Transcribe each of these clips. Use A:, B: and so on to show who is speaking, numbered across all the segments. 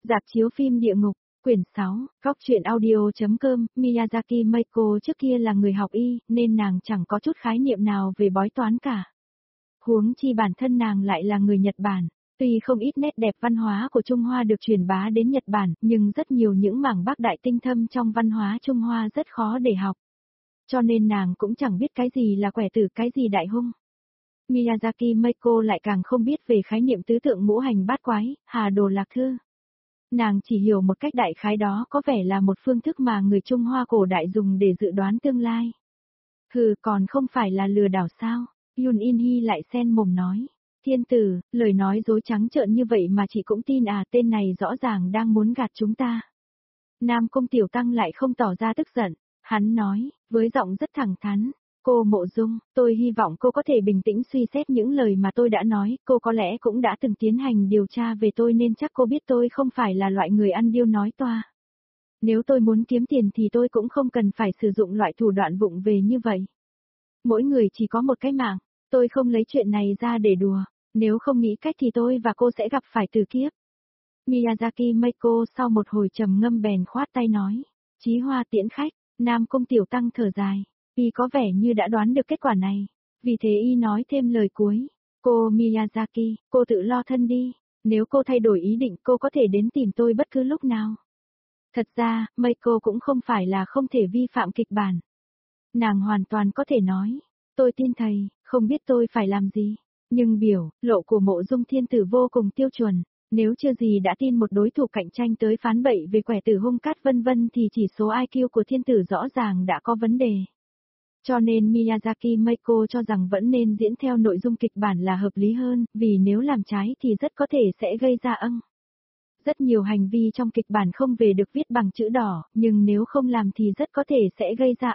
A: Rạp chiếu phim Địa ngục, quyển 6, góc truyện audio.com, Miyazaki Meiko trước kia là người học y, nên nàng chẳng có chút khái niệm nào về bói toán cả. Huống chi bản thân nàng lại là người Nhật Bản. Tuy không ít nét đẹp văn hóa của Trung Hoa được truyền bá đến Nhật Bản, nhưng rất nhiều những mảng bác đại tinh thâm trong văn hóa Trung Hoa rất khó để học. Cho nên nàng cũng chẳng biết cái gì là quẻ tử cái gì đại hung. Miyazaki Meiko lại càng không biết về khái niệm tứ tượng ngũ hành bát quái, hà đồ lạc thư. Nàng chỉ hiểu một cách đại khái đó có vẻ là một phương thức mà người Trung Hoa cổ đại dùng để dự đoán tương lai. Còn không phải là lừa đảo sao? Yoon In-hee lại xen mồm nói. Thiên tử, lời nói dối trắng trợn như vậy mà chị cũng tin à, tên này rõ ràng đang muốn gạt chúng ta. Nam Công Tiểu Tăng lại không tỏ ra tức giận, hắn nói, với giọng rất thẳng thắn. Cô Mộ Dung, tôi hy vọng cô có thể bình tĩnh suy xét những lời mà tôi đã nói, cô có lẽ cũng đã từng tiến hành điều tra về tôi nên chắc cô biết tôi không phải là loại người ăn điêu nói toa. Nếu tôi muốn kiếm tiền thì tôi cũng không cần phải sử dụng loại thủ đoạn vụng về như vậy. Mỗi người chỉ có một cái mạng, tôi không lấy chuyện này ra để đùa, nếu không nghĩ cách thì tôi và cô sẽ gặp phải tử kiếp. Miyazaki Meiko sau một hồi trầm ngâm bèn khoát tay nói, Chí Hoa tiễn khách, Nam Công Tiểu Tăng thở dài. Y có vẻ như đã đoán được kết quả này. Vì thế y nói thêm lời cuối. Cô Miyazaki, cô tự lo thân đi. Nếu cô thay đổi ý định cô có thể đến tìm tôi bất cứ lúc nào. Thật ra, Meiko cũng không phải là không thể vi phạm kịch bản. Nàng hoàn toàn có thể nói. Tôi tin thầy, không biết tôi phải làm gì. Nhưng biểu, lộ của Mộ Dung Thiên Tử vô cùng tiêu chuẩn. Nếu chưa gì đã tin một đối thủ cạnh tranh tới phán bậy về quẻ tử hung cát vân vân thì chỉ số IQ của Thiên Tử rõ ràng đã có vấn đề. Cho nên Miyazaki Meiko cho rằng vẫn nên diễn theo nội dung kịch bản là hợp lý hơn, vì nếu làm trái thì rất có thể sẽ gây ra rất nhiều hành vi trong kịch bản không về được viết bằng chữ đỏ, nhưng nếu không làm thì rất có thể sẽ gây ra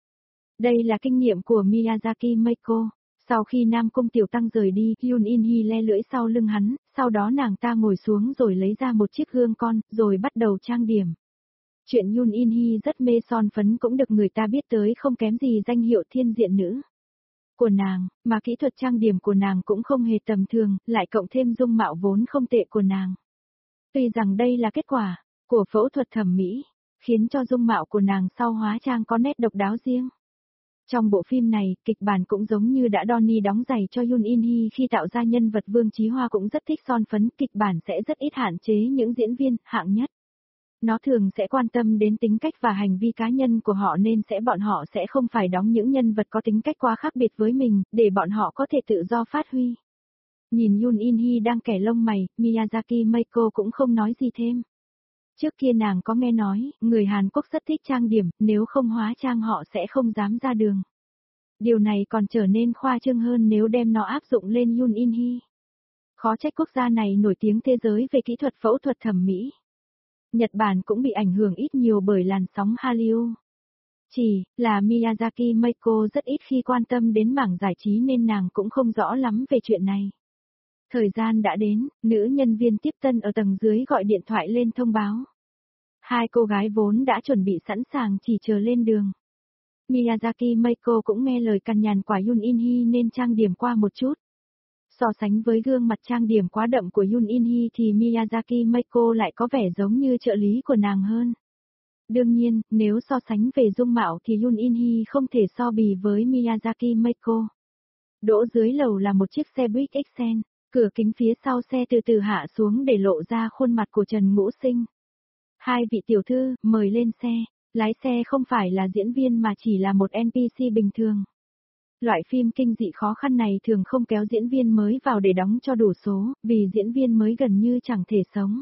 A: Đây là kinh nghiệm của Miyazaki Meiko. Sau khi Nam Cung Tiểu Tăng rời đi, Yoon In-hee le lưỡi sau lưng hắn, sau đó nàng ta ngồi xuống rồi lấy ra một chiếc gương con, rồi bắt đầu trang điểm. Chuyện Yoon In-hee rất mê son phấn cũng được người ta biết tới không kém gì danh hiệu thiên diện nữ của nàng, mà kỹ thuật trang điểm của nàng cũng không hề tầm thường, lại cộng thêm dung mạo vốn không tệ của nàng. Tuy rằng đây là kết quả của phẫu thuật thẩm mỹ, khiến cho dung mạo của nàng sau hóa trang có nét độc đáo riêng. Trong bộ phim này, kịch bản cũng giống như đã Donnie đóng giày cho Yoon In-hee khi tạo ra nhân vật Vương Chí Hoa cũng rất thích son phấn, kịch bản sẽ rất ít hạn chế những diễn viên hạng nhất. Nó thường sẽ quan tâm đến tính cách và hành vi cá nhân của họ nên bọn họ sẽ không phải đóng những nhân vật có tính cách quá khác biệt với mình, để bọn họ có thể tự do phát huy. Nhìn Yoon In-hee đang kẻ lông mày, Miyazaki Meiko cũng không nói gì thêm. Trước kia nàng có nghe nói, người Hàn Quốc rất thích trang điểm, nếu không hóa trang họ sẽ không dám ra đường. Điều này còn trở nên khoa trương hơn nếu đem nó áp dụng lên Yoon In-hee. Khó trách quốc gia này nổi tiếng thế giới về kỹ thuật phẫu thuật thẩm mỹ. Nhật Bản cũng bị ảnh hưởng ít nhiều bởi làn sóng Hallyu. Chỉ là Miyazaki Meiko rất ít khi quan tâm đến mảng giải trí nên nàng cũng không rõ lắm về chuyện này. Thời gian đã đến, nữ nhân viên tiếp tân ở tầng dưới gọi điện thoại lên thông báo. Hai cô gái vốn đã chuẩn bị sẵn sàng chỉ chờ lên đường. Miyazaki Meiko cũng nghe lời cằn nhằn của Yoon In-hee nên trang điểm qua một chút. So sánh với gương mặt trang điểm quá đậm của Yoon In-hee thì Miyazaki Meiko lại có vẻ giống như trợ lý của nàng hơn. Đương nhiên, nếu so sánh về dung mạo thì Yoon In-hee không thể so bì với Miyazaki Meiko. Đỗ dưới lầu là một chiếc xe buýt Excel, cửa kính phía sau xe từ từ hạ xuống để lộ ra khuôn mặt của Trần Ngũ Sinh. Hai vị tiểu thư, mời lên xe. Lái xe không phải là diễn viên mà chỉ là một NPC bình thường. Loại phim kinh dị khó khăn này thường không kéo diễn viên mới vào để đóng cho đủ số, vì diễn viên mới gần như chẳng thể sống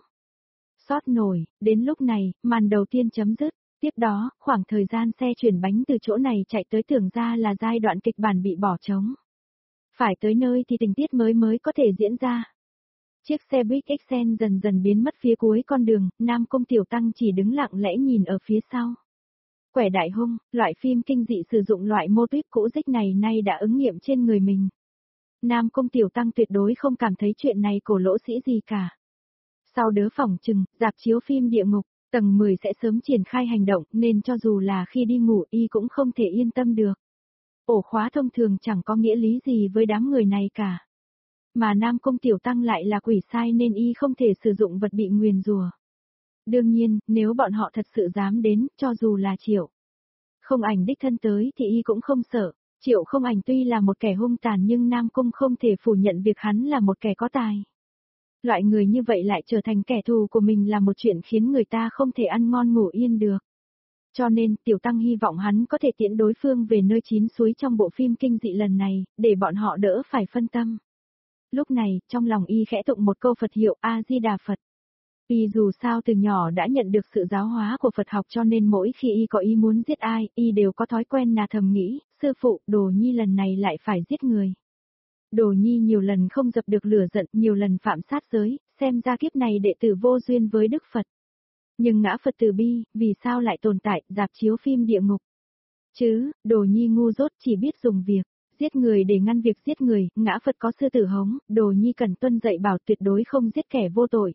A: sót nổi. Đến lúc này, màn đầu tiên chấm dứt. Tiếp đó, khoảng thời gian xe chuyển bánh từ chỗ này chạy tới tưởng ra là giai đoạn kịch bản bị bỏ trống. Phải tới nơi thì tình tiết mới có thể diễn ra. Chiếc xe buýt Excel dần dần biến mất phía cuối con đường, Nam Công Tiểu Tăng chỉ đứng lặng lẽ nhìn ở phía sau. Quẻ đại hung, loại phim kinh dị sử dụng loại mô típ cũ dích này nay đã ứng nghiệm trên người mình. Nam Công Tiểu Tăng tuyệt đối không cảm thấy chuyện này cổ lỗ sĩ gì cả. Sau đớ phỏng chừng, rạp chiếu phim Địa Ngục, tầng 10 sẽ sớm triển khai hành động nên cho dù là khi đi ngủ y cũng không thể yên tâm được. Ổ khóa thông thường chẳng có nghĩa lý gì với đám người này cả. Mà Nam Công Tiểu Tăng lại là quỷ sai nên y không thể sử dụng vật bị nguyền rủa. Đương nhiên, nếu bọn họ thật sự dám đến, cho dù là Triệu Không Ảnh đích thân tới thì y cũng không sợ. Triệu Không Ảnh tuy là một kẻ hung tàn nhưng Nam Cung không thể phủ nhận việc hắn là một kẻ có tài. Loại người như vậy lại trở thành kẻ thù của mình là một chuyện khiến người ta không thể ăn ngon ngủ yên được. Cho nên, Tiểu Tăng hy vọng hắn có thể tiễn đối phương về nơi chín suối trong bộ phim kinh dị lần này, để bọn họ đỡ phải phân tâm. Lúc này, trong lòng y khẽ tụng một câu Phật hiệu A-di-đà Phật. Y dù sao từ nhỏ đã nhận được sự giáo hóa của Phật học cho nên mỗi khi y có ý muốn giết ai, y đều có thói quen là thầm nghĩ, sư phụ, Đồ Nhi lần này lại phải giết người. Đồ Nhi nhiều lần không dập được lửa giận, nhiều lần phạm sát giới, xem ra kiếp này đệ tử vô duyên với Đức Phật. Nhưng ngã Phật từ bi, vì sao lại tồn tại, rạp chiếu phim địa ngục? Chứ, Đồ Nhi ngu dốt chỉ biết dùng việc giết người để ngăn việc giết người, ngã Phật có sư tử hống, Đồ Nhi cần tuân dạy bảo tuyệt đối không giết kẻ vô tội.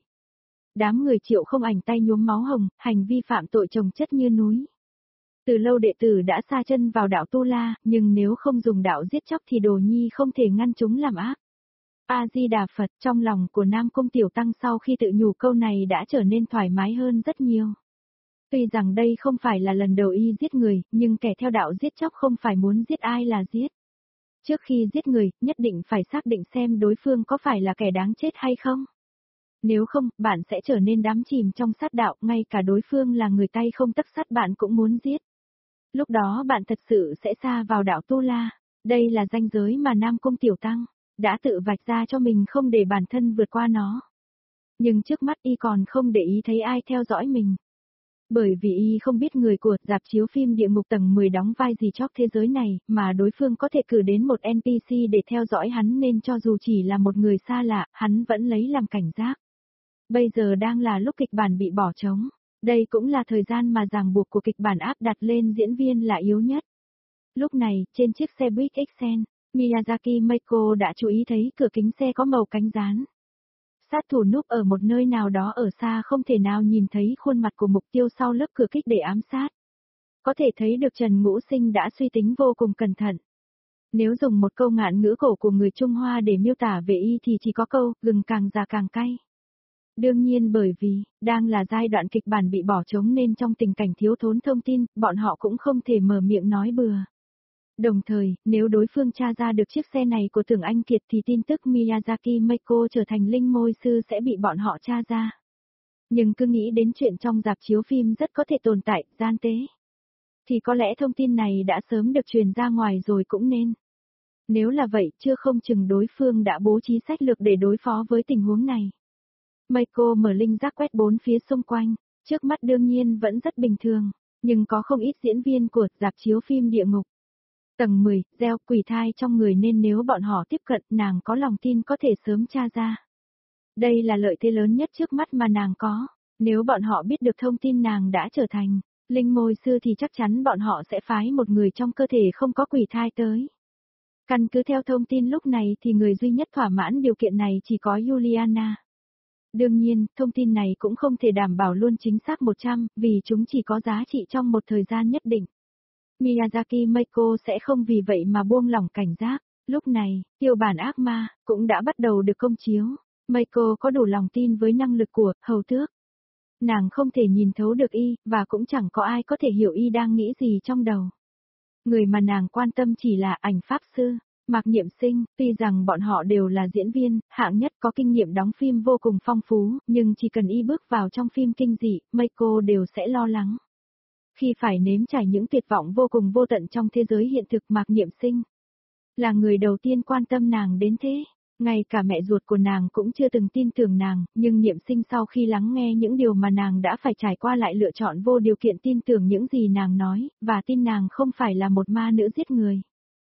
A: Đám người Triệu Không Ảnh tay nhuốm máu hồng, hành vi phạm tội chồng chất như núi. Từ lâu đệ tử đã sa chân vào đạo Tu La, nhưng nếu không dùng đạo giết chóc thì Đồ Nhi không thể ngăn chúng làm ác. A-di-đà Phật, trong lòng của Nam Cung Tiểu Tăng sau khi tự nhủ câu này đã trở nên thoải mái hơn rất nhiều. Tuy rằng đây không phải là lần đầu y giết người, nhưng kẻ theo đạo giết chóc không phải muốn giết ai là giết. Trước khi giết người, nhất định phải xác định xem đối phương có phải là kẻ đáng chết hay không. Nếu không, bạn sẽ trở nên đắm chìm trong sát đạo, ngay cả đối phương là người tay không tấc sắt bạn cũng muốn giết. Lúc đó bạn thật sự sẽ sa vào đạo Tu La. Đây là ranh giới mà Nam Cung Tiểu Tăng đã tự vạch ra cho mình không để bản thân vượt qua nó. Nhưng trước mắt y còn không để ý thấy ai theo dõi mình. Bởi vì y không biết người của rạp chiếu phim địa ngục tầng 10 đóng vai gì chóc thế giới này, mà đối phương có thể cử đến một NPC để theo dõi hắn nên cho dù chỉ là một người xa lạ, hắn vẫn lấy làm cảnh giác. Bây giờ đang là lúc kịch bản bị bỏ trống. Đây cũng là thời gian mà ràng buộc của kịch bản áp đặt lên diễn viên là yếu nhất. Lúc này, trên chiếc xe buýt Excel, Miyazaki Meiko đã chú ý thấy cửa kính xe có màu cánh gián. Sát thủ núp ở một nơi nào đó ở xa không thể nào nhìn thấy khuôn mặt của mục tiêu sau lớp cửa kích để ám sát. Có thể thấy được Trần Ngũ Sinh đã suy tính vô cùng cẩn thận. Nếu dùng một câu ngạn ngữ cổ của người Trung Hoa để miêu tả về y thì chỉ có câu, gừng càng già càng cay. Đương nhiên bởi vì, đang là giai đoạn kịch bản bị bỏ trống nên trong tình cảnh thiếu thốn thông tin, bọn họ cũng không thể mở miệng nói bừa. Đồng thời, nếu đối phương tra ra được chiếc xe này của Tưởng Anh Kiệt thì tin tức Miyazaki Meiko trở thành linh môi sư sẽ bị bọn họ tra ra. Nhưng cứ nghĩ đến chuyện trong rạp chiếu phim rất có thể tồn tại, gian tế. Thì có lẽ thông tin này đã sớm được truyền ra ngoài rồi cũng nên. Nếu là vậy, chưa không chừng đối phương đã bố trí sách lược để đối phó với tình huống này. Meiko mở linh giác quét bốn phía xung quanh, trước mắt đương nhiên vẫn rất bình thường, nhưng có không ít diễn viên của rạp chiếu phim địa ngục. Tầng 10, gieo quỷ thai trong người nên nếu bọn họ tiếp cận nàng có lòng tin có thể sớm tra ra. Đây là lợi thế lớn nhất trước mắt mà nàng có, nếu bọn họ biết được thông tin nàng đã trở thành linh môi sư thì chắc chắn bọn họ sẽ phái một người trong cơ thể không có quỷ thai tới. Căn cứ theo thông tin lúc này thì người duy nhất thỏa mãn điều kiện này chỉ có Juliana. Đương nhiên, thông tin này cũng không thể đảm bảo luôn chính xác 100, vì chúng chỉ có giá trị trong một thời gian nhất định. Miyazaki Meiko sẽ không vì vậy mà buông lỏng cảnh giác. Lúc này, tiêu bản ác ma, cũng đã bắt đầu được công chiếu. Meiko có đủ lòng tin với năng lực của hầu tước. Nàng không thể nhìn thấu được y, và cũng chẳng có ai có thể hiểu y đang nghĩ gì trong đầu. Người mà nàng quan tâm chỉ là ảnh pháp sư. Mạc Niệm Sinh, tuy rằng bọn họ đều là diễn viên, hạng nhất có kinh nghiệm đóng phim vô cùng phong phú, nhưng chỉ cần y bước vào trong phim kinh dị, Meiko đều sẽ lo lắng. Khi phải nếm trải những tuyệt vọng vô cùng vô tận trong thế giới hiện thực Mạc Niệm Sinh là người đầu tiên quan tâm nàng đến thế. Ngay cả mẹ ruột của nàng cũng chưa từng tin tưởng nàng, nhưng Niệm Sinh sau khi lắng nghe những điều mà nàng đã phải trải qua lại lựa chọn vô điều kiện tin tưởng những gì nàng nói, và tin nàng không phải là một ma nữ giết người.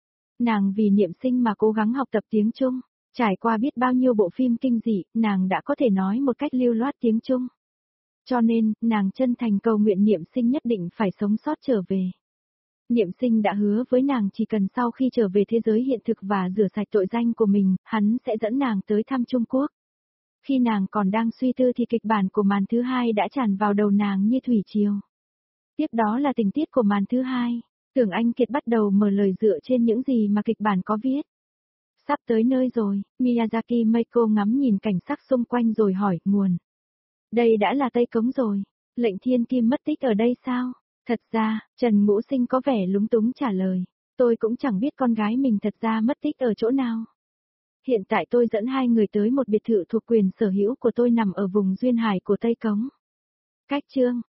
A: Nàng vì Niệm Sinh mà cố gắng học tập tiếng Trung, trải qua biết bao nhiêu bộ phim kinh dị, nàng đã có thể nói một cách lưu loát tiếng Trung. Cho nên, nàng chân thành cầu nguyện Niệm Sinh nhất định phải sống sót trở về. Niệm Sinh đã hứa với nàng chỉ cần sau khi trở về thế giới hiện thực và rửa sạch tội danh của mình, hắn sẽ dẫn nàng tới thăm Trung Quốc. Khi nàng còn đang suy tư thì kịch bản của màn thứ hai đã tràn vào đầu nàng như thủy triều. Tiếp đó là tình tiết của màn thứ hai. Tưởng Anh Kiệt bắt đầu mở lời dựa trên những gì mà kịch bản có viết. Sắp tới nơi rồi, Miyazaki Meiko ngắm nhìn cảnh sắc xung quanh rồi hỏi, nguồn. Đây đã là Tây Cống rồi. Lệnh Thiên Kim mất tích ở đây sao? Thật ra, Trần Ngũ Sinh có vẻ lúng túng trả lời. Tôi cũng chẳng biết con gái mình thật ra mất tích ở chỗ nào. Hiện tại tôi dẫn hai người tới một biệt thự thuộc quyền sở hữu của tôi nằm ở vùng duyên hải của Tây Cống. Cách Chương